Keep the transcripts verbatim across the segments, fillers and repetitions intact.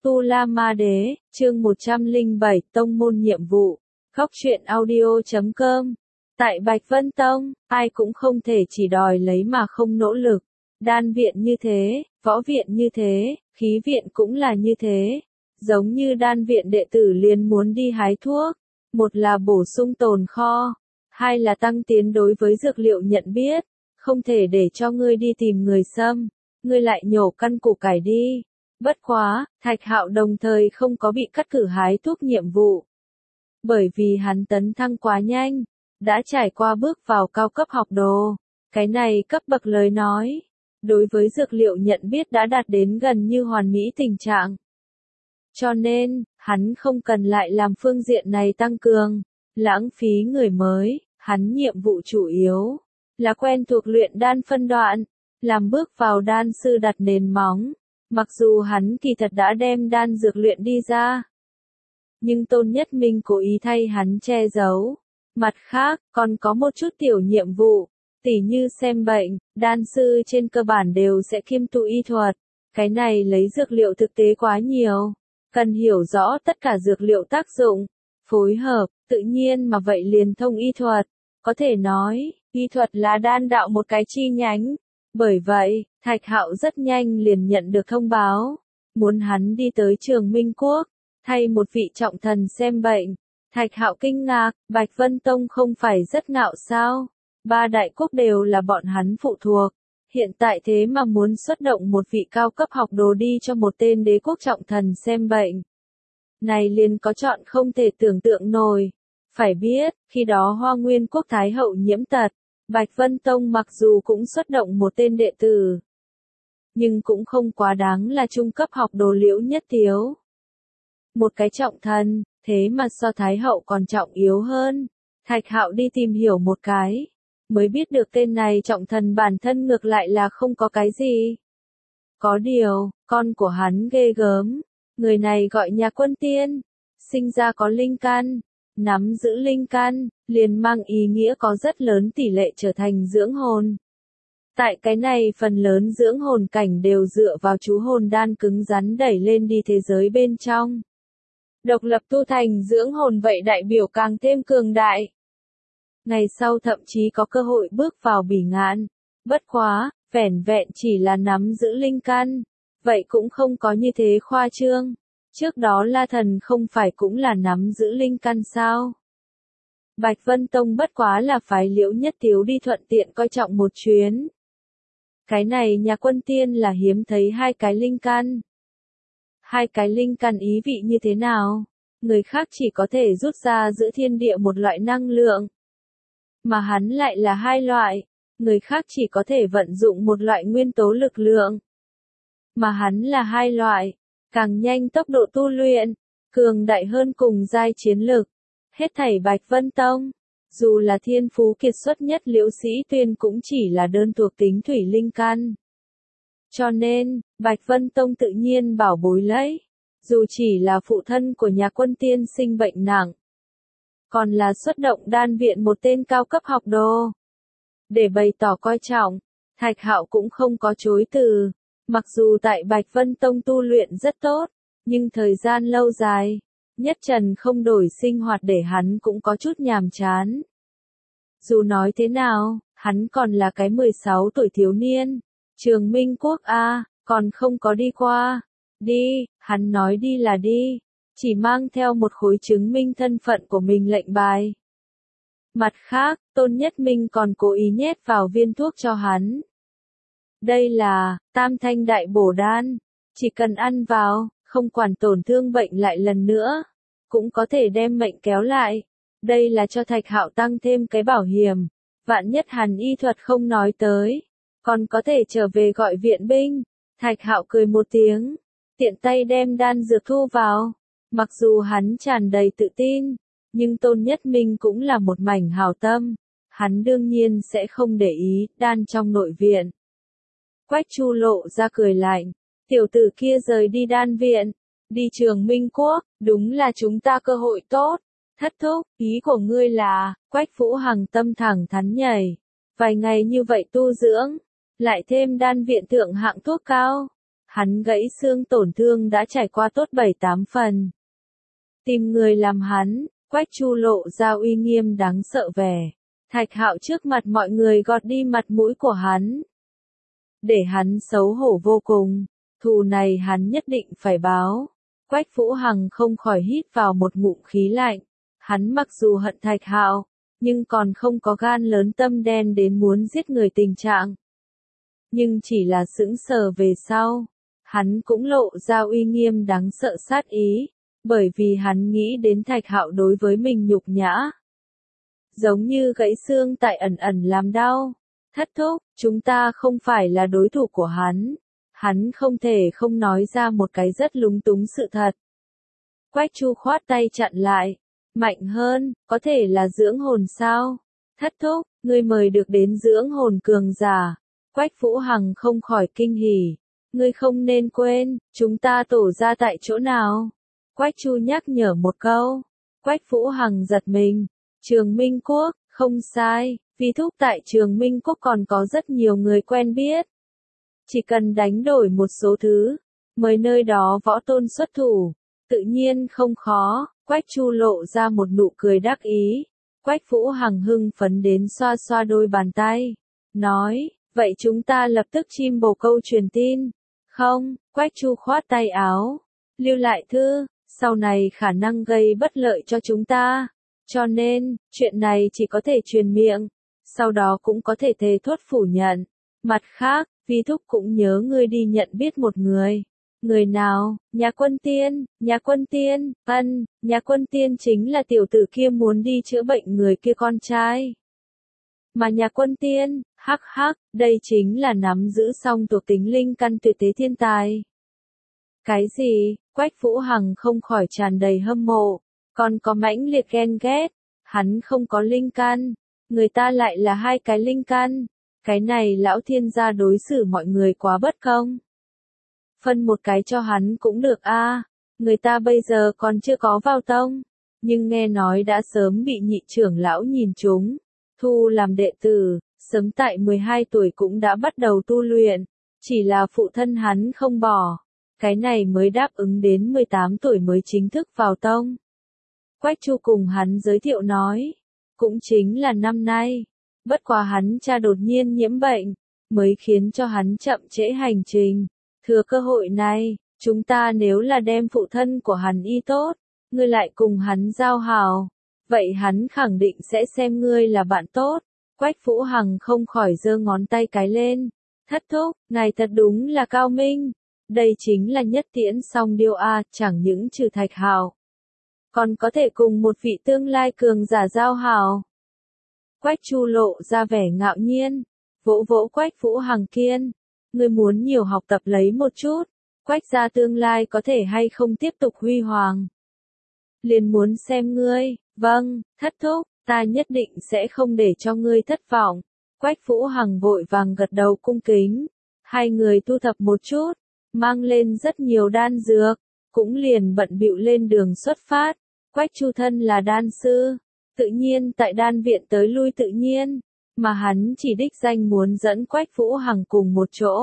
Tu La Ma Đế, chương một trăm lẻ bảy, Tông môn nhiệm vụ. Góc truyện audio chấm com. Tại Bạch Vân Tông, ai cũng không thể chỉ đòi lấy mà không nỗ lực. Đan viện như thế, võ viện như thế, khí viện cũng là như thế. Giống như đan viện đệ tử liền muốn đi hái thuốc. Một là bổ sung tồn kho, hai là tăng tiến đối với dược liệu nhận biết. Không thể để cho ngươi đi tìm người xâm, ngươi lại nhổ căn củ cải đi. Bất quá, Thạch Hạo đồng thời không có bị cắt cử hái thuốc nhiệm vụ. Bởi vì hắn tấn thăng quá nhanh, đã trải qua bước vào cao cấp học đồ. Cái này cấp bậc lời nói, đối với dược liệu nhận biết đã đạt đến gần như hoàn mỹ tình trạng. Cho nên, hắn không cần lại làm phương diện này tăng cường, lãng phí người mới, hắn nhiệm vụ chủ yếu là quen thuộc luyện đan phân đoạn, làm bước vào đan sư đặt nền móng. Mặc dù hắn kỳ thật đã đem đan dược luyện đi ra, nhưng Tôn Nhất Minh cố ý thay hắn che giấu. Mặt khác, còn có một chút tiểu nhiệm vụ, tỉ như xem bệnh, đan sư trên cơ bản đều sẽ kiêm tu y thuật. Cái này lấy dược liệu thực tế quá nhiều, cần hiểu rõ tất cả dược liệu tác dụng, phối hợp, tự nhiên mà vậy liền thông y thuật. Có thể nói, y thuật là đan đạo một cái chi nhánh. Bởi vậy, Thạch Hạo rất nhanh liền nhận được thông báo, muốn hắn đi tới Trường Minh Quốc, thay một vị trọng thần xem bệnh. Thạch Hạo kinh ngạc, Bạch Vân Tông không phải rất ngạo sao? Ba đại quốc đều là bọn hắn phụ thuộc. Hiện tại thế mà muốn xuất động một vị cao cấp học đồ đi cho một tên đế quốc trọng thần xem bệnh. Này liền có chọn không thể tưởng tượng nổi. Phải biết, khi đó Hoa Nguyên Quốc Thái Hậu nhiễm tật. Bạch Vân Tông mặc dù cũng xuất động một tên đệ tử, nhưng cũng không quá đáng là trung cấp học đồ Liễu Nhất Tiếu. Một cái trọng thần, thế mà so Thái Hậu còn trọng yếu hơn. Thạch Hạo đi tìm hiểu một cái, mới biết được tên này trọng thần bản thân ngược lại là không có cái gì. Có điều, con của hắn ghê gớm, người này gọi Nhà Quân Tiên, sinh ra có linh căn. Nắm giữ linh căn, liền mang ý nghĩa có rất lớn tỷ lệ trở thành dưỡng hồn. Tại cái này phần lớn dưỡng hồn cảnh đều dựa vào chú hồn đan cứng rắn đẩy lên đi thế giới bên trong. Độc lập tu thành dưỡng hồn vậy đại biểu càng thêm cường đại. Ngày sau thậm chí có cơ hội bước vào bỉ ngạn. Bất quá, vẻn vẹn chỉ là nắm giữ linh căn. Vậy cũng không có như thế khoa trương. Trước đó La Thần không phải cũng là nắm giữ linh căn sao? Bạch Vân Tông bất quá là phái Liễu Nhất Tiếu đi thuận tiện coi trọng một chuyến. Cái này Nhà Quân Tiên là hiếm thấy hai cái linh căn. Hai cái linh căn ý vị như thế nào? Người khác chỉ có thể rút ra giữa thiên địa một loại năng lượng. Mà hắn lại là hai loại. Người khác chỉ có thể vận dụng một loại nguyên tố lực lượng. Mà hắn là hai loại. Càng nhanh tốc độ tu luyện, cường đại hơn cùng giai chiến lực. Hết thảy Bạch Vân Tông, dù là thiên phú kiệt xuất nhất Liễu Sĩ Tuyên cũng chỉ là đơn thuộc tính thủy linh căn. Cho nên, Bạch Vân Tông tự nhiên bảo bối lấy, dù chỉ là phụ thân của Nhà Quân Tiên sinh bệnh nặng, còn là xuất động đan viện một tên cao cấp học đồ. Để bày tỏ coi trọng, Thạch Hạo cũng không có chối từ. Mặc dù tại Bạch Vân Tông tu luyện rất tốt, nhưng thời gian lâu dài, nhất trần không đổi sinh hoạt để hắn cũng có chút nhàm chán. Dù nói thế nào, hắn còn là cái mười sáu tuổi thiếu niên. Trường Minh Quốc A, còn không có đi qua. Đi, hắn nói đi là đi, chỉ mang theo một khối chứng minh thân phận của mình lệnh bài. Mặt khác, Tôn Nhất Minh còn cố ý nhét vào viên thuốc cho hắn. Đây là tam thanh đại bổ đan, chỉ cần ăn vào, không quản tổn thương bệnh lại lần nữa, cũng có thể đem mệnh kéo lại. Đây là cho Thạch Hạo tăng thêm cái bảo hiểm, vạn nhất hắn y thuật không nói tới, còn có thể trở về gọi viện binh. Thạch Hạo cười một tiếng, tiện tay đem đan dược thu vào. Mặc dù hắn tràn đầy tự tin, nhưng Tôn Nhất Minh cũng là một mảnh hảo tâm, hắn đương nhiên sẽ không để ý đan trong nội viện. Quách Chu lộ ra cười lạnh, tiểu tử kia rời đi đan viện, đi Trường Minh Quốc, đúng là chúng ta cơ hội tốt. Thất thúc, ý của ngươi là, Quách Vũ Hằng tâm thẳng thắn nhảy, vài ngày như vậy tu dưỡng, lại thêm đan viện thượng hạng thuốc cao, Hắn gãy xương tổn thương đã trải qua tốt bảy tám phần. Tìm người làm hắn, Quách Chu lộ ra uy nghiêm đáng sợ vẻ. Thạch Hạo trước mặt mọi người gọt đi mặt mũi của hắn. Để hắn xấu hổ vô cùng, thù này hắn nhất định phải báo. Quách Vũ Hằng không khỏi hít vào một ngụm khí lạnh. Hắn mặc dù hận Thạch Hạo, nhưng còn không có gan lớn tâm đen đến muốn giết người tình trạng. Nhưng chỉ là sững sờ về sau, hắn cũng lộ ra uy nghiêm đáng sợ sát ý, bởi vì hắn nghĩ đến Thạch Hạo đối với mình nhục nhã. Giống như gãy xương tại ẩn ẩn làm đau. Thất thúc, chúng ta không phải là đối thủ của hắn. Hắn không thể không nói ra một cái rất lúng túng sự thật. Quách Chu khoát tay chặn lại. Mạnh hơn, có thể là dưỡng hồn sao? Thất thúc, ngươi mời được đến dưỡng hồn cường giả. Quách Vũ Hằng không khỏi kinh hỉ. Ngươi không nên quên, chúng ta tổ ra tại chỗ nào? Quách Chu nhắc nhở một câu. Quách Vũ Hằng giật mình. Trường Minh Quốc, không sai, vì thúc tại Trường Minh Quốc còn có rất nhiều người quen biết. Chỉ cần đánh đổi một số thứ, mời nơi đó võ tôn xuất thủ, tự nhiên không khó. Quách Chu lộ ra một nụ cười đắc ý. Quách Vũ Hằng hưng phấn đến xoa xoa đôi bàn tay. Nói, vậy chúng ta lập tức chim bồ câu truyền tin. Không, Quách Chu khoát tay áo. Lưu lại thư, sau này khả năng gây bất lợi cho chúng ta. Cho nên, chuyện này chỉ có thể truyền miệng. Sau đó cũng có thể thề thốt phủ nhận. Mặt khác, Vi thúc cũng nhớ ngươi đi nhận biết một người. Người nào? Nhà Quân Tiên, Nhà Quân Tiên, ân, Nhà Quân Tiên chính là tiểu tử kia muốn đi chữa bệnh người kia con trai. Mà Nhà Quân Tiên, hắc hắc, đây chính là nắm giữ song thuộc tính linh căn tuyệt thế thiên tài. Cái gì? Quách Vũ Hằng không khỏi tràn đầy hâm mộ, còn có mãnh liệt ghen ghét. Hắn không có linh căn, người ta lại là hai cái linh căn. Cái này lão thiên gia đối xử mọi người quá bất công. Phân một cái cho hắn cũng được a. À. Người ta bây giờ còn chưa có vào tông, nhưng nghe nói đã sớm bị nhị trưởng lão nhìn trúng, thu làm đệ tử, sớm tại mười hai tuổi cũng đã bắt đầu tu luyện, chỉ là phụ thân hắn không bỏ, cái này mới đáp ứng đến mười tám tuổi mới chính thức vào tông. Quách Chu cùng hắn giới thiệu nói, cũng chính là năm nay, bất quá hắn cha đột nhiên nhiễm bệnh, mới khiến cho hắn chậm trễ hành trình. Thừa cơ hội này, chúng ta nếu là đem phụ thân của hắn y tốt, ngươi lại cùng hắn giao hảo, vậy hắn khẳng định sẽ xem ngươi là bạn tốt. Quách Vũ Hằng không khỏi giơ ngón tay cái lên. Thất thúc, ngài thật đúng là cao minh. Đây chính là nhất tiễn song điêu a, chẳng những trừ Thạch Hạo, còn có thể cùng một vị tương lai cường giả giao hảo. Quách Chu lộ ra vẻ ngạo nhiên, vỗ vỗ Quách Vũ Hằng kiên. Ngươi muốn nhiều học tập lấy một chút, Quách gia tương lai có thể hay không tiếp tục huy hoàng. Liền muốn xem ngươi, vâng, thất thúc, ta nhất định sẽ không để cho ngươi thất vọng. Quách Vũ Hằng vội vàng gật đầu cung kính. Hai người thu thập một chút, mang lên rất nhiều đan dược, cũng liền bận bịu lên đường xuất phát. Quách Chu thân là đan sư, tự nhiên tại đan viện tới lui tự nhiên, mà hắn chỉ đích danh muốn dẫn Quách Vũ Hằng cùng một chỗ.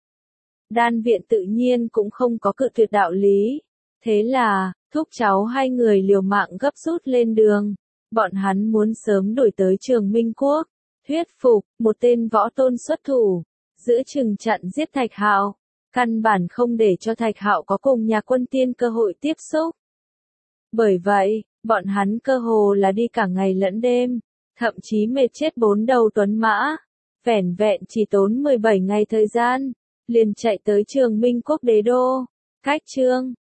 Đan viện tự nhiên cũng không có cự tuyệt đạo lý. Thế là, thúc cháu hai người liều mạng gấp rút lên đường. Bọn hắn muốn sớm đổi tới Trường Minh Quốc, thuyết phục một tên võ tôn xuất thủ, giữ chừng chặn giết Thạch Hạo, căn bản không để cho Thạch Hạo có cùng Nhà Quân Tiên cơ hội tiếp xúc. Bởi vậy, bọn hắn cơ hồ là đi cả ngày lẫn đêm, thậm chí mệt chết bốn đầu tuấn mã, vẻn vẹn chỉ tốn mười bảy ngày thời gian, liền chạy tới Trường Minh Quốc đế đô. Cách chương